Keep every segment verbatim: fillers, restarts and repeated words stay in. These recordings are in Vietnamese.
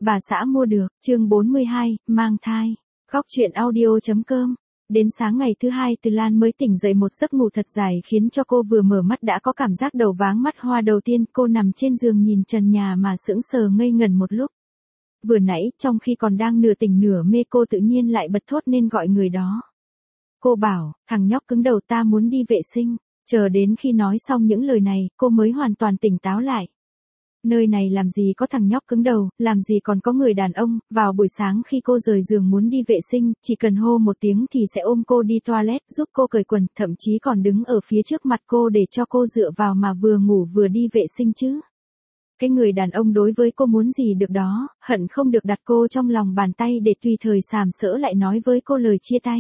bà xã mua được, chương bốn mươi hai, mang thai. Góc truyện audio.com. Đến sáng ngày thứ hai Từ Lan mới tỉnh dậy một giấc ngủ thật dài khiến cho cô vừa mở mắt đã có cảm giác đầu váng mắt hoa đầu tiên. Cô nằm trên giường nhìn trần nhà mà sững sờ ngây ngẩn một lúc. Vừa nãy, trong khi còn đang nửa tỉnh nửa mê cô tự nhiên lại bật thốt nên gọi người đó. Cô bảo, thằng nhóc cứng đầu ta muốn đi vệ sinh. Chờ đến khi nói xong những lời này, cô mới hoàn toàn tỉnh táo lại. Nơi này làm gì có thằng nhóc cứng đầu, làm gì còn có người đàn ông. Vào buổi sáng khi cô rời giường muốn đi vệ sinh, chỉ cần hô một tiếng thì sẽ ôm cô đi toilet, giúp cô cởi quần, thậm chí còn đứng ở phía trước mặt cô để cho cô dựa vào mà vừa ngủ vừa đi vệ sinh chứ. Cái người đàn ông đối với cô muốn gì được đó, hận không được đặt cô trong lòng bàn tay để tùy thời sàm sỡ lại nói với cô lời chia tay.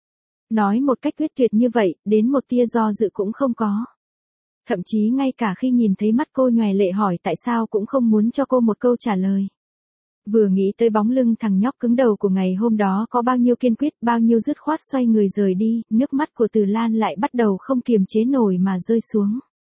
Nói một cách quyết tuyệt như vậy, đến một tia do dự cũng không có. Thậm chí ngay cả khi nhìn thấy mắt cô nhòe lệ hỏi tại sao cũng không muốn cho cô một câu trả lời. Vừa nghĩ tới bóng lưng thằng nhóc cứng đầu của ngày hôm đó có bao nhiêu kiên quyết, bao nhiêu dứt khoát xoay người rời đi, nước mắt của Từ Lan lại bắt đầu không kiềm chế nổi mà rơi xuống.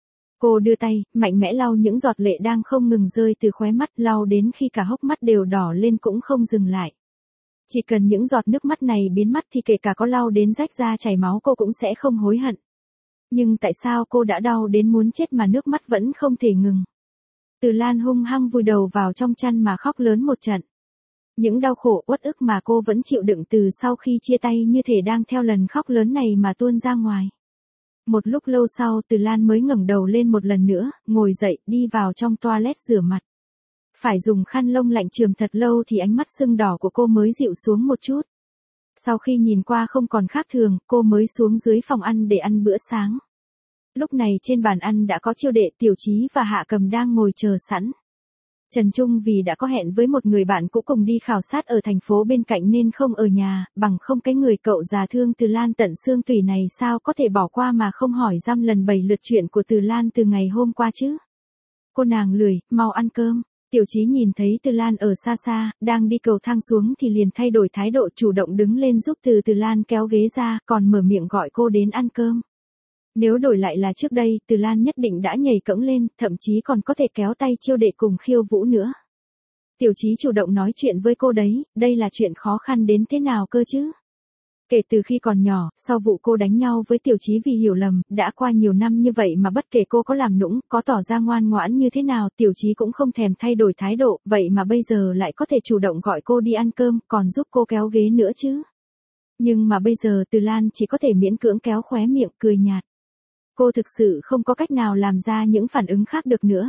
Cô đưa tay, mạnh mẽ lau những giọt lệ đang không ngừng rơi từ khóe mắt, lau đến khi cả hốc mắt đều đỏ lên cũng không dừng lại. Chỉ cần những giọt nước mắt này biến mất thì kể cả có lau đến rách da chảy máu cô cũng sẽ không hối hận. Nhưng tại sao cô đã đau đến muốn chết mà nước mắt vẫn không thể ngừng? Từ Lan hung hăng vùi đầu vào trong chăn mà khóc lớn một trận. Những đau khổ uất ức mà cô vẫn chịu đựng từ sau khi chia tay như thể đang theo lần khóc lớn này mà tuôn ra ngoài. Một lúc lâu sau Từ Lan mới ngẩng đầu lên một lần nữa, ngồi dậy, đi vào trong toilet rửa mặt. Phải dùng khăn lông lạnh chườm thật lâu thì ánh mắt sưng đỏ của cô mới dịu xuống một chút. Sau khi nhìn qua không còn khác thường, cô mới xuống dưới phòng ăn để ăn bữa sáng. Lúc này trên bàn ăn đã có Chiêu Đệ, Tiểu Chí và Hạ Cầm đang ngồi chờ sẵn. Trần Trung vì đã có hẹn với một người bạn cũ cùng đi khảo sát ở thành phố bên cạnh nên không ở nhà, bằng không cái người cậu già thương Từ Lan tận xương tủy này sao có thể bỏ qua mà không hỏi dăm lần bảy lượt chuyện của Từ Lan từ ngày hôm qua chứ. Cô nàng lười, mau ăn cơm. Tiểu Chí nhìn thấy Từ Lan ở xa xa, đang đi cầu thang xuống thì liền thay đổi thái độ chủ động đứng lên giúp Từ Từ Lan kéo ghế ra, còn mở miệng gọi cô đến ăn cơm. Nếu đổi lại là trước đây, Từ Lan nhất định đã nhảy cẫng lên, thậm chí còn có thể kéo tay Chiêu Đệ cùng khiêu vũ nữa. Tiểu Chí chủ động nói chuyện với cô đấy, đây là chuyện khó khăn đến thế nào cơ chứ? Kể từ khi còn nhỏ, sau vụ cô đánh nhau với Tiểu Chí vì hiểu lầm, đã qua nhiều năm như vậy mà bất kể cô có làm nũng, có tỏ ra ngoan ngoãn như thế nào, Tiểu Chí cũng không thèm thay đổi thái độ, vậy mà bây giờ lại có thể chủ động gọi cô đi ăn cơm, còn giúp cô kéo ghế nữa chứ. Nhưng mà bây giờ Từ Lan chỉ có thể miễn cưỡng kéo khóe miệng, cười nhạt. Cô thực sự không có cách nào làm ra những phản ứng khác được nữa.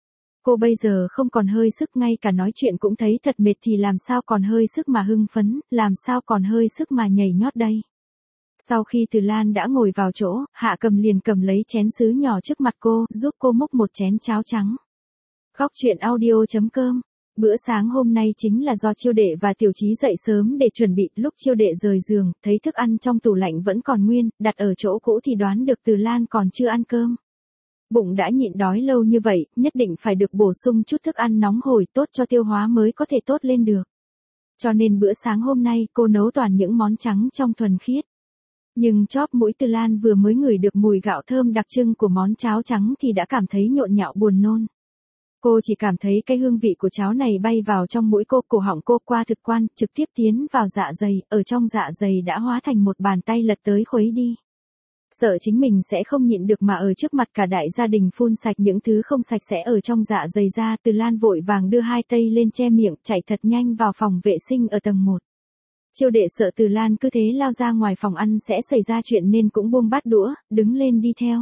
Cô bây giờ không còn hơi sức, ngay cả nói chuyện cũng thấy thật mệt thì làm sao còn hơi sức mà hưng phấn, làm sao còn hơi sức mà nhảy nhót đây. Sau khi Từ Lan đã ngồi vào chỗ, Hạ Cầm liền cầm lấy chén sứ nhỏ trước mặt cô, giúp cô múc một chén cháo trắng. Góc truyện audio.com. Bữa sáng hôm nay chính là do Chiêu Đệ và Tiểu Chí dậy sớm để chuẩn bị, lúc Chiêu Đệ rời giường, thấy thức ăn trong tủ lạnh vẫn còn nguyên, đặt ở chỗ cũ thì đoán được Từ Lan còn chưa ăn cơm. Bụng đã nhịn đói lâu như vậy, nhất định phải được bổ sung chút thức ăn nóng hổi tốt cho tiêu hóa mới có thể tốt lên được. Cho nên bữa sáng hôm nay cô nấu toàn những món trắng trong thuần khiết. Nhưng chóp mũi Từ Lan vừa mới ngửi được mùi gạo thơm đặc trưng của món cháo trắng thì đã cảm thấy nhộn nhạo buồn nôn. Cô chỉ cảm thấy cái hương vị của cháo này bay vào trong mũi cô, cổ họng cô qua thực quan, trực tiếp tiến vào dạ dày, ở trong dạ dày đã hóa thành một bàn tay lật tới khuấy đi. Sợ chính mình sẽ không nhịn được mà ở trước mặt cả đại gia đình phun sạch những thứ không sạch sẽ ở trong dạ dày ra, Từ Lan vội vàng đưa hai tay lên che miệng, chạy thật nhanh vào phòng vệ sinh ở tầng một. Chiêu Đệ sợ Từ Lan cứ thế lao ra ngoài phòng ăn sẽ xảy ra chuyện nên cũng buông bát đũa, đứng lên đi theo.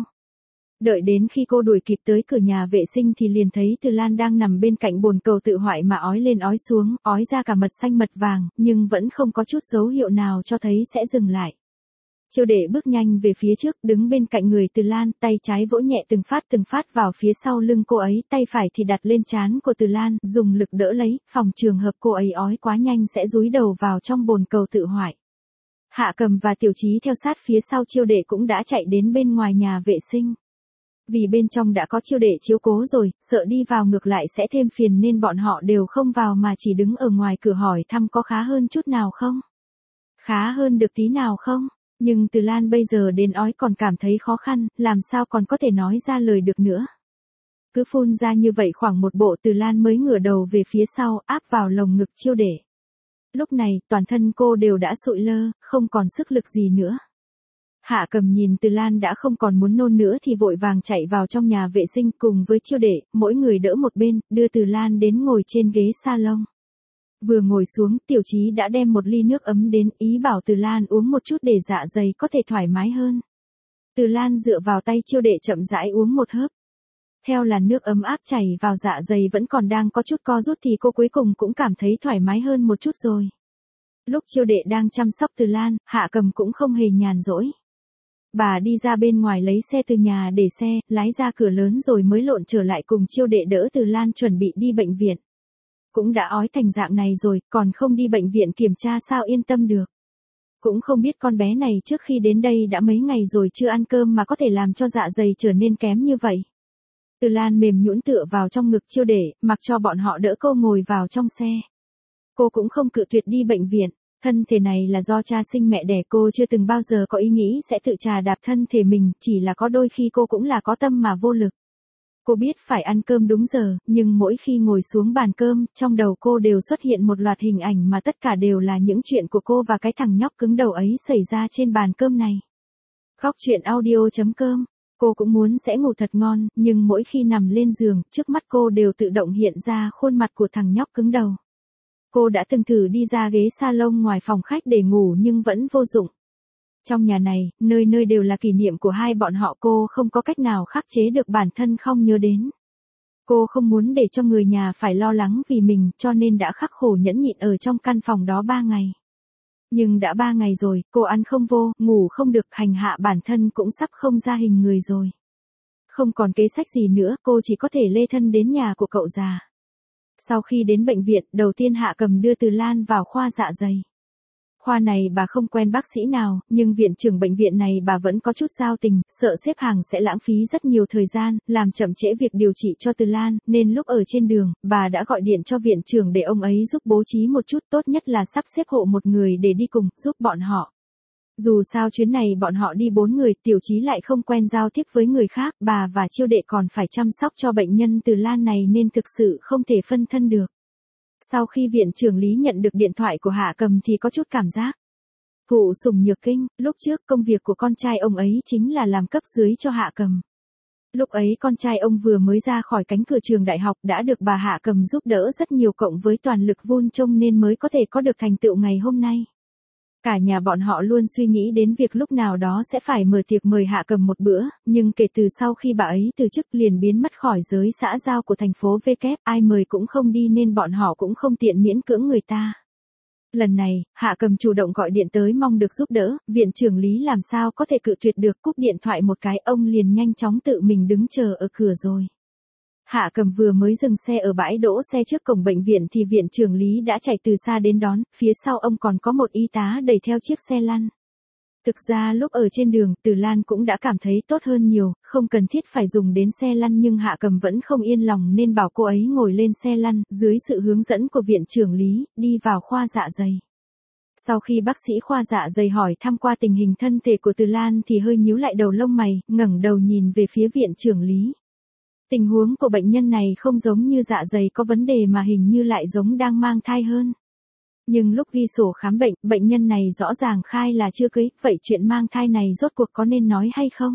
Đợi đến khi cô đuổi kịp tới cửa nhà vệ sinh thì liền thấy Từ Lan đang nằm bên cạnh bồn cầu tự hoại mà ói lên ói xuống, ói ra cả mật xanh mật vàng, nhưng vẫn không có chút dấu hiệu nào cho thấy sẽ dừng lại. Chiêu Đệ bước nhanh về phía trước, đứng bên cạnh người Từ Lan, tay trái vỗ nhẹ từng phát từng phát vào phía sau lưng cô ấy, tay phải thì đặt lên trán của Từ Lan, dùng lực đỡ lấy, phòng trường hợp cô ấy ói quá nhanh sẽ dúi đầu vào trong bồn cầu tự hoại. Hạ Cầm và Tiểu Chí theo sát phía sau Chiêu Đệ cũng đã chạy đến bên ngoài nhà vệ sinh. Vì bên trong đã có Chiêu Đệ chiếu cố rồi, sợ đi vào ngược lại sẽ thêm phiền nên bọn họ đều không vào mà chỉ đứng ở ngoài cửa hỏi thăm có khá hơn chút nào không? Khá hơn được tí nào không? Nhưng Từ Lan bây giờ đến ói còn cảm thấy khó khăn, làm sao còn có thể nói ra lời được nữa. Cứ phun ra như vậy khoảng một bộ Từ Lan mới ngửa đầu về phía sau áp vào lồng ngực Chiêu Đệ. Lúc này toàn thân cô đều đã sụi lơ, không còn sức lực gì nữa. Hạ Cầm nhìn Từ Lan đã không còn muốn nôn nữa thì vội vàng chạy vào trong nhà vệ sinh cùng với Chiêu Đệ, mỗi người đỡ một bên, đưa Từ Lan đến ngồi trên ghế salon. Vừa ngồi xuống, Tiểu Chí đã đem một ly nước ấm đến, ý bảo Từ Lan uống một chút để dạ dày có thể thoải mái hơn. Từ Lan dựa vào tay Chiêu Đệ chậm rãi uống một hớp. Theo làn nước ấm áp chảy vào dạ dày vẫn còn đang có chút co rút thì cô cuối cùng cũng cảm thấy thoải mái hơn một chút rồi. Lúc Chiêu Đệ đang chăm sóc Từ Lan, Hạ Cầm cũng không hề nhàn rỗi. Bà đi ra bên ngoài lấy xe từ nhà để xe, lái ra cửa lớn rồi mới lộn trở lại cùng Chiêu Đệ đỡ Từ Lan chuẩn bị đi bệnh viện. Cũng đã ói thành dạng này rồi, còn không đi bệnh viện kiểm tra sao yên tâm được. Cũng không biết con bé này trước khi đến đây đã mấy ngày rồi chưa ăn cơm mà có thể làm cho dạ dày trở nên kém như vậy. Từ Lan mềm nhũn tựa vào trong ngực Chiêu Đệ, mặc cho bọn họ đỡ cô ngồi vào trong xe. Cô cũng không cự tuyệt đi bệnh viện, thân thể này là do cha sinh mẹ đẻ, cô chưa từng bao giờ có ý nghĩ sẽ tự trà đạp thân thể mình, chỉ là có đôi khi cô cũng là có tâm mà vô lực. Cô biết phải ăn cơm đúng giờ, nhưng mỗi khi ngồi xuống bàn cơm, trong đầu cô đều xuất hiện một loạt hình ảnh mà tất cả đều là những chuyện của cô và cái thằng nhóc cứng đầu ấy xảy ra trên bàn cơm này. Khóc chuyện audio chấm com. Cô cũng muốn sẽ ngủ thật ngon, nhưng mỗi khi nằm lên giường, trước mắt cô đều tự động hiện ra khuôn mặt của thằng nhóc cứng đầu. Cô đã từng thử đi ra ghế salon ngoài phòng khách để ngủ nhưng vẫn vô dụng. Trong nhà này, nơi nơi đều là kỷ niệm của hai bọn họ, cô không có cách nào khắc chế được bản thân không nhớ đến. Cô không muốn để cho người nhà phải lo lắng vì mình cho nên đã khắc khổ nhẫn nhịn ở trong căn phòng đó ba ngày. Nhưng đã ba ngày rồi, cô ăn không vô, ngủ không được, hành hạ bản thân cũng sắp không ra hình người rồi. Không còn kế sách gì nữa, cô chỉ có thể lê thân đến nhà của cậu già. Sau khi đến bệnh viện, đầu tiên Hạ Cầm đưa Từ Lan vào khoa dạ dày. Khoa này bà không quen bác sĩ nào, nhưng viện trưởng bệnh viện này bà vẫn có chút giao tình, sợ xếp hàng sẽ lãng phí rất nhiều thời gian, làm chậm trễ việc điều trị cho Từ Lan, nên lúc ở trên đường, bà đã gọi điện cho viện trưởng để ông ấy giúp bố trí một chút, tốt nhất là sắp xếp hộ một người để đi cùng, giúp bọn họ. Dù sao chuyến này bọn họ đi bốn người, Tiểu Chí lại không quen giao tiếp với người khác, bà và Chiêu Đệ còn phải chăm sóc cho bệnh nhân Từ Lan này nên thực sự không thể phân thân được. Sau khi viện trưởng Lý nhận được điện thoại của Hạ Cầm thì có chút cảm giác. Cụ Sùng Nhược Kinh, lúc trước công việc của con trai ông ấy chính là làm cấp dưới cho Hạ Cầm. Lúc ấy con trai ông vừa mới ra khỏi cánh cửa trường đại học đã được bà Hạ Cầm giúp đỡ rất nhiều cộng với toàn lực vun trông nên mới có thể có được thành tựu ngày hôm nay. Cả nhà bọn họ luôn suy nghĩ đến việc lúc nào đó sẽ phải mở tiệc mời Hạ Cầm một bữa, nhưng kể từ sau khi bà ấy từ chức liền biến mất khỏi giới xã giao của thành phố W, ai mời cũng không đi nên bọn họ cũng không tiện miễn cưỡng người ta. Lần này, Hạ Cầm chủ động gọi điện tới mong được giúp đỡ, viện trưởng Lý làm sao có thể cự tuyệt được, cúp điện thoại một cái ông liền nhanh chóng tự mình đứng chờ ở cửa rồi. Hạ Cầm vừa mới dừng xe ở bãi đỗ xe trước cổng bệnh viện thì viện trưởng Lý đã chạy từ xa đến đón, phía sau ông còn có một y tá đẩy theo chiếc xe lăn. Thực ra lúc ở trên đường, Từ Lan cũng đã cảm thấy tốt hơn nhiều, không cần thiết phải dùng đến xe lăn nhưng Hạ Cầm vẫn không yên lòng nên bảo cô ấy ngồi lên xe lăn, dưới sự hướng dẫn của viện trưởng Lý, đi vào khoa dạ dày. Sau khi bác sĩ khoa dạ dày hỏi thăm qua tình hình thân thể của Từ Lan thì hơi nhíu lại đầu lông mày, ngẩng đầu nhìn về phía viện trưởng Lý. Tình huống của bệnh nhân này không giống như dạ dày có vấn đề mà hình như lại giống đang mang thai hơn. Nhưng lúc ghi sổ khám bệnh, bệnh nhân này rõ ràng khai là chưa cưới, vậy chuyện mang thai này rốt cuộc có nên nói hay không?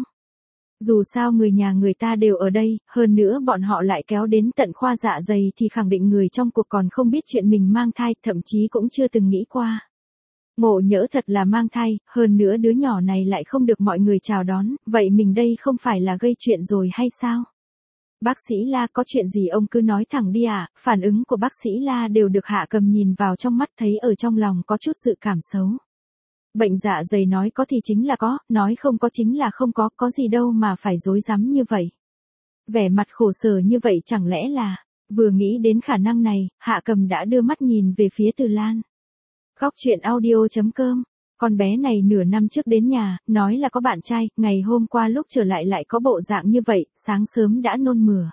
Dù sao người nhà người ta đều ở đây, hơn nữa bọn họ lại kéo đến tận khoa dạ dày thì khẳng định người trong cuộc còn không biết chuyện mình mang thai, thậm chí cũng chưa từng nghĩ qua. Ngộ nhỡ thật là mang thai, hơn nữa đứa nhỏ này lại không được mọi người chào đón, vậy mình đây không phải là gây chuyện rồi hay sao? Bác sĩ La, có chuyện gì ông cứ nói thẳng đi ạ, à? Phản ứng của bác sĩ La đều được Hạ Cầm nhìn vào trong mắt, thấy ở trong lòng có chút dự cảm xấu. Bệnh dạ dày nói có thì chính là có, nói không có chính là không có, có gì đâu mà phải dối rắm như vậy. Vẻ mặt khổ sở như vậy chẳng lẽ là, vừa nghĩ đến khả năng này, Hạ Cầm đã đưa mắt nhìn về phía Từ Lan. Khóc chuyện audio chấm com. Con bé này nửa năm trước đến nhà, nói là có bạn trai, ngày hôm qua lúc trở lại lại có bộ dạng như vậy, sáng sớm đã nôn mửa.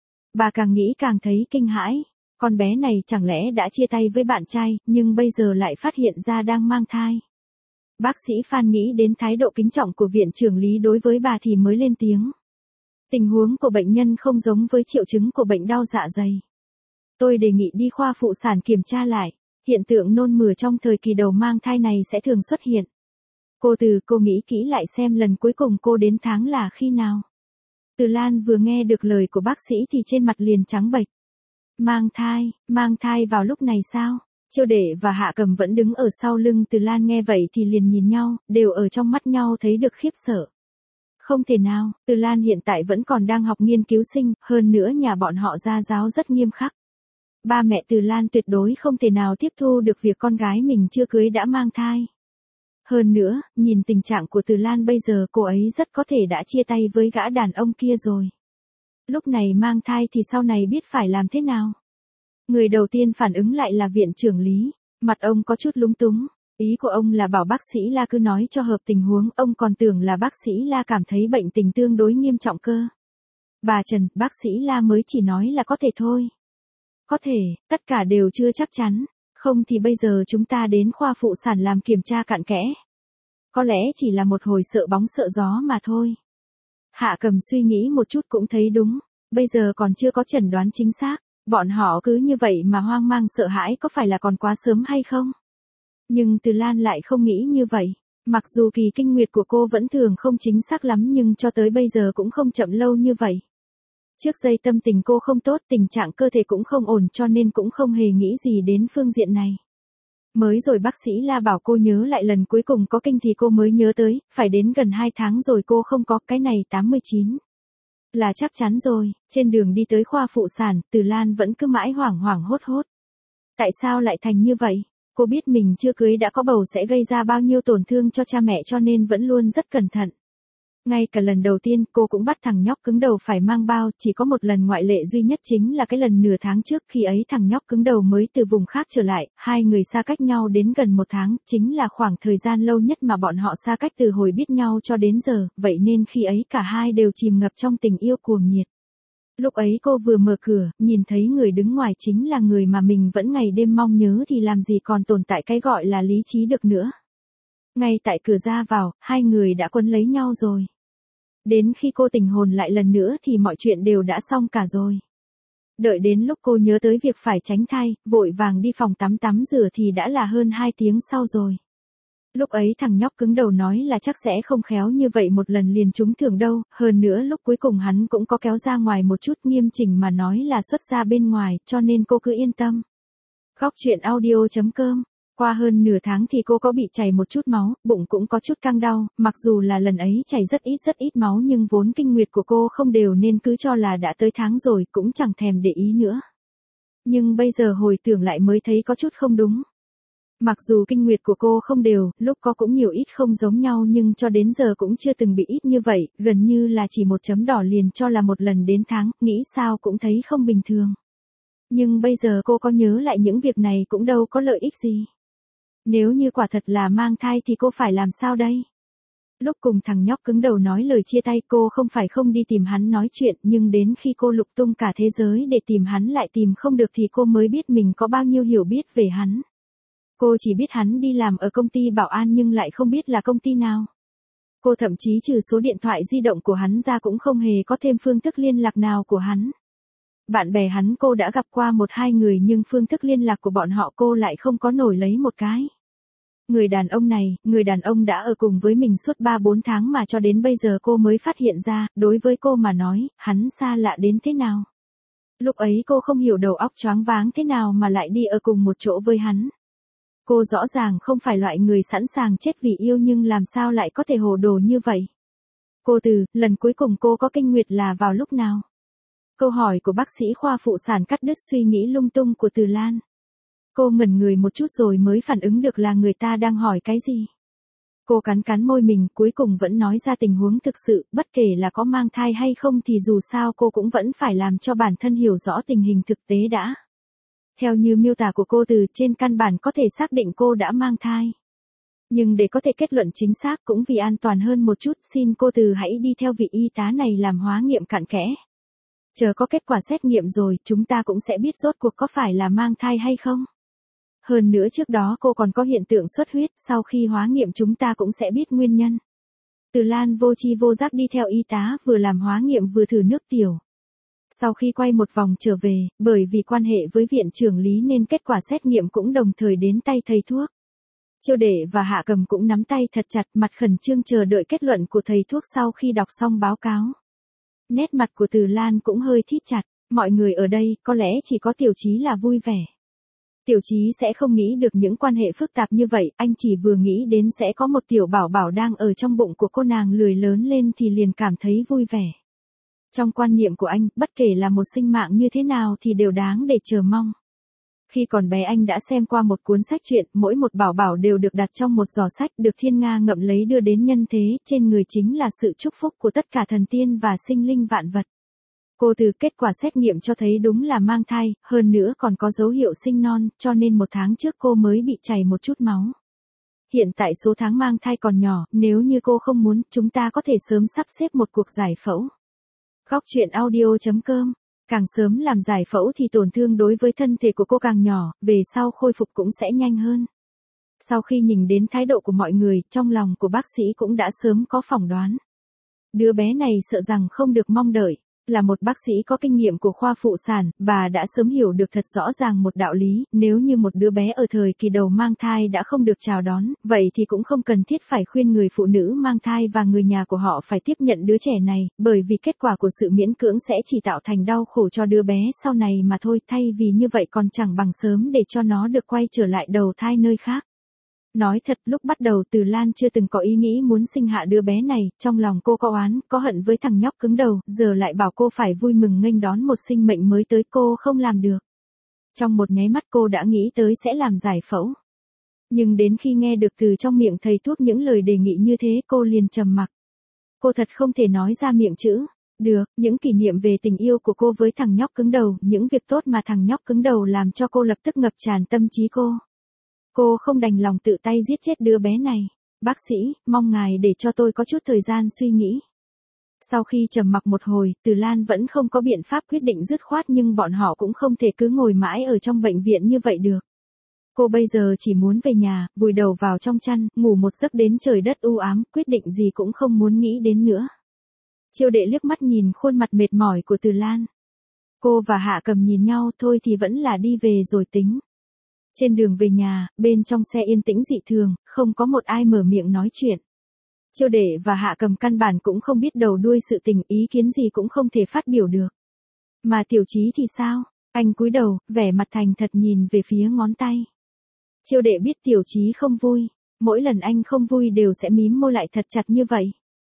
Bà càng nghĩ càng thấy kinh hãi, con bé này chẳng lẽ đã chia tay với bạn trai, nhưng bây giờ lại phát hiện ra đang mang thai. Bác sĩ Phan nghĩ đến thái độ kính trọng của viện trưởng Lý đối với bà thì mới lên tiếng. Tình huống của bệnh nhân không giống với triệu chứng của bệnh đau dạ dày. Tôi đề nghị đi khoa phụ sản kiểm tra lại. Hiện tượng nôn mửa trong thời kỳ đầu mang thai này sẽ thường xuất hiện. Cô Từ, cô nghĩ kỹ lại xem lần cuối cùng cô đến tháng là khi nào. Từ Lan vừa nghe được lời của bác sĩ thì trên mặt liền trắng bệch. Mang thai, mang thai vào lúc này sao? Chiêu Đệ và Hạ Cầm vẫn đứng ở sau lưng Từ Lan nghe vậy thì liền nhìn nhau, đều ở trong mắt nhau thấy được khiếp sợ. Không thể nào, Từ Lan hiện tại vẫn còn đang học nghiên cứu sinh, hơn nữa nhà bọn họ gia giáo rất nghiêm khắc. Ba mẹ Từ Lan tuyệt đối không thể nào tiếp thu được việc con gái mình chưa cưới đã mang thai. Hơn nữa, nhìn tình trạng của Từ Lan bây giờ cô ấy rất có thể đã chia tay với gã đàn ông kia rồi. Lúc này mang thai thì sau này biết phải làm thế nào. Người đầu tiên phản ứng lại là viện trưởng Lý, mặt ông có chút lúng túng. Ý của ông là bảo bác sĩ La cứ nói cho hợp tình huống, ông còn tưởng là bác sĩ La cảm thấy bệnh tình tương đối nghiêm trọng cơ. Bà Trần, bác sĩ La mới chỉ nói là có thể thôi. Có thể, tất cả đều chưa chắc chắn, không thì bây giờ chúng ta đến khoa phụ sản làm kiểm tra cặn kẽ. Có lẽ chỉ là một hồi sợ bóng sợ gió mà thôi. Hạ Cầm suy nghĩ một chút cũng thấy đúng, bây giờ còn chưa có chẩn đoán chính xác, bọn họ cứ như vậy mà hoang mang sợ hãi có phải là còn quá sớm hay không? Nhưng Từ Lan lại không nghĩ như vậy, mặc dù kỳ kinh nguyệt của cô vẫn thường không chính xác lắm nhưng cho tới bây giờ cũng không chậm lâu như vậy. Trước giây tâm tình cô không tốt, tình trạng cơ thể cũng không ổn cho nên cũng không hề nghĩ gì đến phương diện này. Mới rồi bác sĩ La bảo cô nhớ lại lần cuối cùng có kinh thì cô mới nhớ tới, phải đến gần hai tháng rồi cô không có, cái này tám mươi chín. Là chắc chắn rồi, trên đường đi tới khoa phụ sản, Từ Lan vẫn cứ mãi hoảng hoảng hốt hốt. Tại sao lại thành như vậy? Cô biết mình chưa cưới đã có bầu sẽ gây ra bao nhiêu tổn thương cho cha mẹ cho nên vẫn luôn rất cẩn thận. Ngay cả lần đầu tiên cô cũng bắt thằng nhóc cứng đầu phải mang bao, chỉ có một lần ngoại lệ duy nhất chính là cái lần nửa tháng trước khi ấy thằng nhóc cứng đầu mới từ vùng khác trở lại, hai người xa cách nhau đến gần một tháng, chính là khoảng thời gian lâu nhất mà bọn họ xa cách từ hồi biết nhau cho đến giờ, vậy nên khi ấy cả hai đều chìm ngập trong tình yêu cuồng nhiệt. Lúc ấy cô vừa mở cửa, nhìn thấy người đứng ngoài chính là người mà mình vẫn ngày đêm mong nhớ thì làm gì còn tồn tại cái gọi là lý trí được nữa. Ngay tại cửa ra vào, hai người đã quấn lấy nhau rồi. Đến khi cô tỉnh hồn lại lần nữa thì mọi chuyện đều đã xong cả rồi. Đợi đến lúc cô nhớ tới việc phải tránh thai, vội vàng đi phòng tắm tắm rửa thì đã là hơn hai tiếng sau rồi. Lúc ấy thằng nhóc cứng đầu nói là chắc sẽ không khéo như vậy một lần liền trúng thưởng đâu, hơn nữa lúc cuối cùng hắn cũng có kéo ra ngoài một chút, nghiêm chỉnh mà nói là xuất ra bên ngoài, cho nên cô cứ yên tâm. Góc truyện audio chấm com. Qua hơn nửa tháng thì cô có bị chảy một chút máu, bụng cũng có chút căng đau, mặc dù là lần ấy chảy rất ít rất ít máu nhưng vốn kinh nguyệt của cô không đều nên cứ cho là đã tới tháng rồi cũng chẳng thèm để ý nữa. Nhưng bây giờ hồi tưởng lại mới thấy có chút không đúng. Mặc dù kinh nguyệt của cô không đều, lúc có cũng nhiều ít không giống nhau nhưng cho đến giờ cũng chưa từng bị ít như vậy, gần như là chỉ một chấm đỏ liền cho là một lần đến tháng, nghĩ sao cũng thấy không bình thường. Nhưng bây giờ cô có nhớ lại những việc này cũng đâu có lợi ích gì. Nếu như quả thật là mang thai thì cô phải làm sao đây? Lúc cùng thằng nhóc cứng đầu nói lời chia tay cô không phải không đi tìm hắn nói chuyện nhưng đến khi cô lục tung cả thế giới để tìm hắn lại tìm không được thì cô mới biết mình có bao nhiêu hiểu biết về hắn. Cô chỉ biết hắn đi làm ở công ty bảo an nhưng lại không biết là công ty nào. Cô thậm chí trừ số điện thoại di động của hắn ra cũng không hề có thêm phương thức liên lạc nào của hắn. Bạn bè hắn cô đã gặp qua một hai người nhưng phương thức liên lạc của bọn họ cô lại không có nổi lấy một cái. Người đàn ông này, người đàn ông đã ở cùng với mình suốt ba bốn tháng mà cho đến bây giờ cô mới phát hiện ra, đối với cô mà nói, hắn xa lạ đến thế nào. Lúc ấy cô không hiểu đầu óc choáng váng thế nào mà lại đi ở cùng một chỗ với hắn. Cô rõ ràng không phải loại người sẵn sàng chết vì yêu nhưng làm sao lại có thể hồ đồ như vậy. Cô Từ, lần cuối cùng cô có kinh nguyệt là vào lúc nào? Câu hỏi của bác sĩ khoa phụ sản cắt đứt suy nghĩ lung tung của Từ Lan. Cô ngẩn người một chút rồi mới phản ứng được là người ta đang hỏi cái gì. Cô cắn cắn môi mình cuối cùng vẫn nói ra tình huống thực sự, bất kể là có mang thai hay không thì dù sao cô cũng vẫn phải làm cho bản thân hiểu rõ tình hình thực tế đã. Theo như miêu tả của cô Từ, trên căn bản có thể xác định cô đã mang thai. Nhưng để có thể kết luận chính xác cũng vì an toàn hơn một chút, xin cô Từ hãy đi theo vị y tá này làm hóa nghiệm cặn kẽ. Chờ có kết quả xét nghiệm rồi, chúng ta cũng sẽ biết rốt cuộc có phải là mang thai hay không. Hơn nữa trước đó cô còn có hiện tượng xuất huyết, sau khi hóa nghiệm chúng ta cũng sẽ biết nguyên nhân. Từ Lan vô tri vô giác đi theo y tá vừa làm hóa nghiệm vừa thử nước tiểu. Sau khi quay một vòng trở về, bởi vì quan hệ với viện trưởng lý nên kết quả xét nghiệm cũng đồng thời đến tay thầy thuốc. Chiêu Đệ và Hạ Cầm cũng nắm tay thật chặt, mặt khẩn trương chờ đợi kết luận của thầy thuốc sau khi đọc xong báo cáo. Nét mặt của Từ Lan cũng hơi thít chặt, mọi người ở đây có lẽ chỉ có Tiểu Chí là vui vẻ. Tiểu Chí sẽ không nghĩ được những quan hệ phức tạp như vậy, anh chỉ vừa nghĩ đến sẽ có một tiểu bảo bảo đang ở trong bụng của cô nàng lười lớn lên thì liền cảm thấy vui vẻ. Trong quan niệm của anh, bất kể là một sinh mạng như thế nào thì đều đáng để chờ mong. Khi còn bé anh đã xem qua một cuốn sách truyện, mỗi một bảo bảo đều được đặt trong một giỏ sách được thiên nga ngậm lấy đưa đến nhân thế, trên người chính là sự chúc phúc của tất cả thần tiên và sinh linh vạn vật. Cô từ kết quả xét nghiệm cho thấy đúng là mang thai, hơn nữa còn có dấu hiệu sinh non, cho nên một tháng trước cô mới bị chảy một chút máu. Hiện tại số tháng mang thai còn nhỏ, nếu như cô không muốn, chúng ta có thể sớm sắp xếp một cuộc giải phẫu. Góc truyện audio chấm com. Càng sớm làm giải phẫu thì tổn thương đối với thân thể của cô càng nhỏ, về sau khôi phục cũng sẽ nhanh hơn. Sau khi nhìn đến thái độ của mọi người, trong lòng của bác sĩ cũng đã sớm có phỏng đoán. Đứa bé này sợ rằng không được mong đợi. Là một bác sĩ có kinh nghiệm của khoa phụ sản, bà đã sớm hiểu được thật rõ ràng một đạo lý, nếu như một đứa bé ở thời kỳ đầu mang thai đã không được chào đón, vậy thì cũng không cần thiết phải khuyên người phụ nữ mang thai và người nhà của họ phải tiếp nhận đứa trẻ này, bởi vì kết quả của sự miễn cưỡng sẽ chỉ tạo thành đau khổ cho đứa bé sau này mà thôi, thay vì như vậy còn chẳng bằng sớm để cho nó được quay trở lại đầu thai nơi khác. Nói thật, lúc bắt đầu Từ Lan chưa từng có ý nghĩ muốn sinh hạ đứa bé này, trong lòng cô có oán, có hận với thằng nhóc cứng đầu, giờ lại bảo cô phải vui mừng nghênh đón một sinh mệnh mới tới, cô không làm được. Trong một nháy mắt cô đã nghĩ tới sẽ làm giải phẫu. Nhưng đến khi nghe được từ trong miệng thầy thuốc những lời đề nghị như thế cô liền trầm mặc. Cô thật không thể nói ra miệng chữ. Được, những kỷ niệm về tình yêu của cô với thằng nhóc cứng đầu, những việc tốt mà thằng nhóc cứng đầu làm cho cô lập tức ngập tràn tâm trí cô. Cô không đành lòng tự tay giết chết đứa bé này. Bác sĩ, mong ngài để cho tôi có chút thời gian suy nghĩ. Sau khi trầm mặc một hồi, Từ Lan vẫn không có biện pháp quyết định dứt khoát, nhưng bọn họ cũng không thể cứ ngồi mãi ở trong bệnh viện như vậy được. Cô bây giờ chỉ muốn về nhà, vùi đầu vào trong chăn, ngủ một giấc đến trời đất u ám, quyết định gì cũng không muốn nghĩ đến nữa. Chiêu Đệ liếc mắt nhìn khuôn mặt mệt mỏi của Từ Lan. Cô và Hạ Cầm nhìn nhau, thôi thì vẫn là đi về rồi tính. Trên đường về nhà, bên trong xe yên tĩnh dị thường, không có một ai mở miệng nói chuyện. Chiêu Đệ và Hạ Cầm căn bản cũng không biết đầu đuôi sự tình, ý kiến gì cũng không thể phát biểu được. Mà Tiểu Chí thì sao? Anh cúi đầu, vẻ mặt thành thật nhìn về phía ngón tay. Chiêu Đệ biết Tiểu Chí không vui, mỗi lần anh không vui đều sẽ mím môi lại thật chặt như vậy.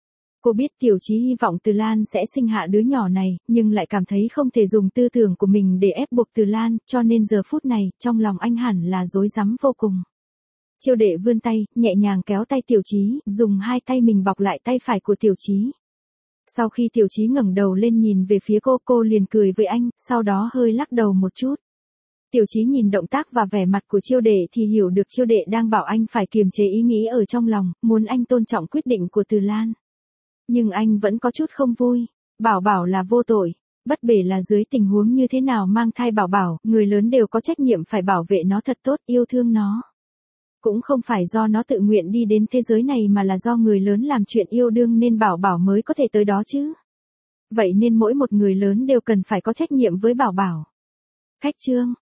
Cô biết Tiểu Chí hy vọng Từ Lan sẽ sinh hạ đứa nhỏ này, nhưng lại cảm thấy không thể dùng tư tưởng của mình để ép buộc Từ Lan, cho nên giờ phút này, trong lòng anh hẳn là rối rắm vô cùng. Chiêu Đệ vươn tay, nhẹ nhàng kéo tay Tiểu Chí, dùng hai tay mình bọc lại tay phải của Tiểu Chí. Sau khi Tiểu Chí ngẩng đầu lên nhìn về phía cô, cô liền cười với anh, sau đó hơi lắc đầu một chút. Tiểu Chí nhìn động tác và vẻ mặt của Chiêu Đệ thì hiểu được Chiêu Đệ đang bảo anh phải kiềm chế ý nghĩ ở trong lòng, muốn anh tôn trọng quyết định của Từ Lan. Nhưng anh vẫn có chút không vui. Bảo bảo là vô tội. Bất kể là dưới tình huống như thế nào mang thai bảo bảo, người lớn đều có trách nhiệm phải bảo vệ nó thật tốt, yêu thương nó. Cũng không phải do nó tự nguyện đi đến thế giới này mà là do người lớn làm chuyện yêu đương nên bảo bảo mới có thể tới đó chứ. Vậy nên mỗi một người lớn đều cần phải có trách nhiệm với bảo bảo. Khách chương.